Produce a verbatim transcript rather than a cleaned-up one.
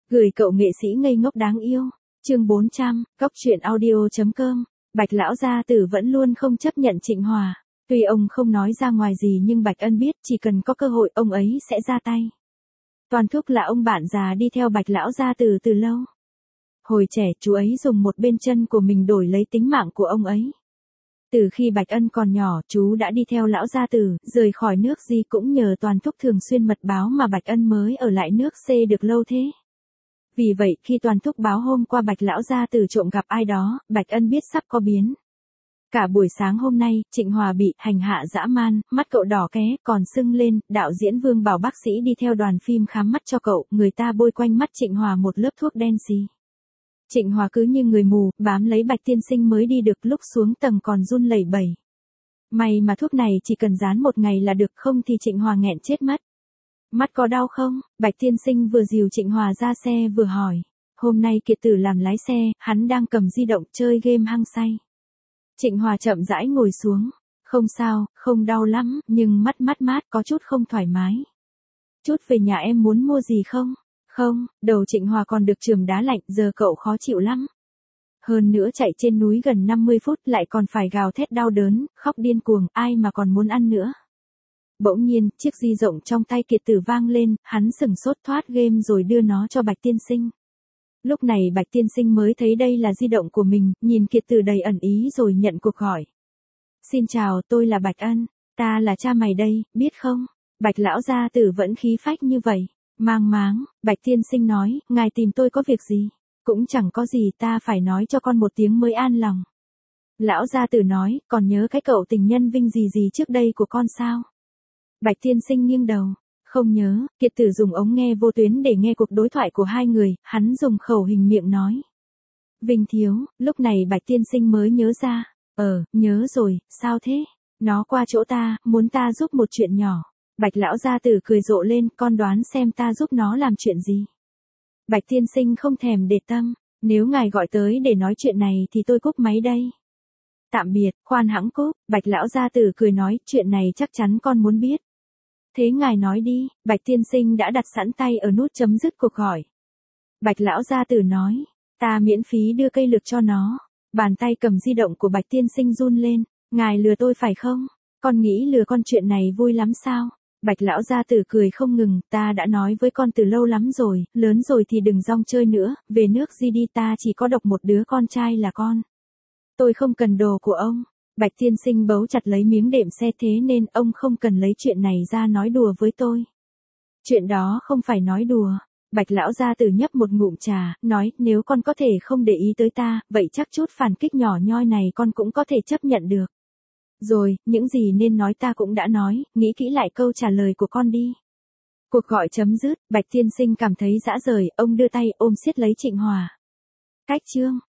Gửi cậu nghệ sĩ ngây ngốc đáng yêu. Chương bốn trăm, Cóc truyện audio.com. Bạch lão gia tử vẫn luôn không chấp nhận Trịnh Hòa. Tuy ông không nói ra ngoài gì nhưng Bạch Ân biết chỉ cần có cơ hội ông ấy sẽ ra tay. Toàn Thúc là ông bạn già đi theo Bạch lão gia tử từ lâu. Hồi trẻ chú ấy dùng một bên chân của mình đổi lấy tính mạng của ông ấy. Từ khi Bạch Ân còn nhỏ chú đã đi theo lão gia tử, rời khỏi nước Di cũng nhờ Toàn Thúc thường xuyên mật báo mà Bạch Ân mới ở lại nước C được lâu thế. Vì vậy khi Toàn Thúc báo hôm qua Bạch lão gia tử trộm gặp ai đó, Bạch Ân biết sắp có biến. Cả buổi sáng hôm nay, Trịnh Hòa bị hành hạ dã man, mắt cậu đỏ ké, còn sưng lên, đạo diễn Vương bảo bác sĩ đi theo đoàn phim khám mắt cho cậu, người ta bôi quanh mắt Trịnh Hòa một lớp thuốc đen xì. Trịnh Hòa cứ như người mù, bám lấy Bạch tiên sinh mới đi được, lúc xuống tầng còn run lẩy bẩy. May mà thuốc này chỉ cần dán một ngày là được, không thì Trịnh Hòa nghẹn chết mất. Mắt có đau không? Bạch tiên sinh vừa dìu Trịnh Hòa ra xe vừa hỏi. Hôm nay Kiệt Tử làm lái xe, hắn đang cầm di động chơi game hăng say. Trịnh Hòa chậm rãi ngồi xuống. Không sao, không đau lắm, nhưng mắt mát mát có chút không thoải mái. Chút về nhà em muốn mua gì không? Không, đầu Trịnh Hòa còn được chườm đá lạnh, giờ cậu khó chịu lắm. Hơn nữa chạy trên núi gần năm mươi phút lại còn phải gào thét đau đớn, khóc điên cuồng, ai mà còn muốn ăn nữa. Bỗng nhiên, chiếc di động trong tay Kiệt Tử vang lên, hắn sừng sốt thoát game rồi đưa nó cho Bạch tiên sinh. Lúc này Bạch tiên sinh mới thấy đây là di động của mình, nhìn Kiệt Tử đầy ẩn ý rồi nhận cuộc gọi. Xin chào, tôi là Bạch Ân, ta là cha mày đây, biết không? Bạch lão gia tử vẫn khí phách như vậy. Mang máng, Bạch tiên sinh nói, ngài tìm tôi có việc gì? Cũng chẳng có gì, ta phải nói cho con một tiếng mới an lòng. Lão gia tử nói, còn nhớ cái cậu tình nhân Vinh gì gì trước đây của con sao? Bạch tiên sinh nghiêng đầu. Không nhớ. Kiệt Tử dùng ống nghe vô tuyến để nghe cuộc đối thoại của hai người, hắn dùng khẩu hình miệng nói. Vinh thiếu, lúc này Bạch tiên sinh mới nhớ ra. Ờ, nhớ rồi, sao thế? Nó qua chỗ ta, muốn ta giúp một chuyện nhỏ. Bạch lão gia tử cười rộ lên, con đoán xem ta giúp nó làm chuyện gì. Bạch tiên sinh không thèm để tâm, nếu ngài gọi tới để nói chuyện này thì tôi cúp máy đây. Tạm biệt, khoan hãng cúp, Bạch lão gia tử cười nói, chuyện này chắc chắn con muốn biết. Thế ngài nói đi, Bạch tiên sinh đã đặt sẵn tay ở nút chấm dứt cuộc gọi. Bạch lão gia tử nói, ta miễn phí đưa cây lược cho nó. Bàn tay cầm di động của Bạch tiên sinh run lên, ngài lừa tôi phải không? Con nghĩ lừa con chuyện này vui lắm sao? Bạch lão gia tử cười không ngừng, ta đã nói với con từ lâu lắm rồi, lớn rồi thì đừng rong chơi nữa, về nước Di đi, ta chỉ có độc một đứa con trai là con. Tôi không cần đồ của ông. Bạch tiên sinh bấu chặt lấy miếng đệm xe, thế nên ông không cần lấy chuyện này ra nói đùa với tôi. Chuyện đó không phải nói đùa. Bạch lão gia tử nhấp một ngụm trà, nói, nếu con có thể không để ý tới ta, vậy chắc chút phản kích nhỏ nhoi này con cũng có thể chấp nhận được. Rồi, những gì nên nói ta cũng đã nói, nghĩ kỹ lại câu trả lời của con đi. Cuộc gọi chấm dứt, Bạch tiên sinh cảm thấy dã rời, ông đưa tay ôm siết lấy Trịnh Hòa. Cách chương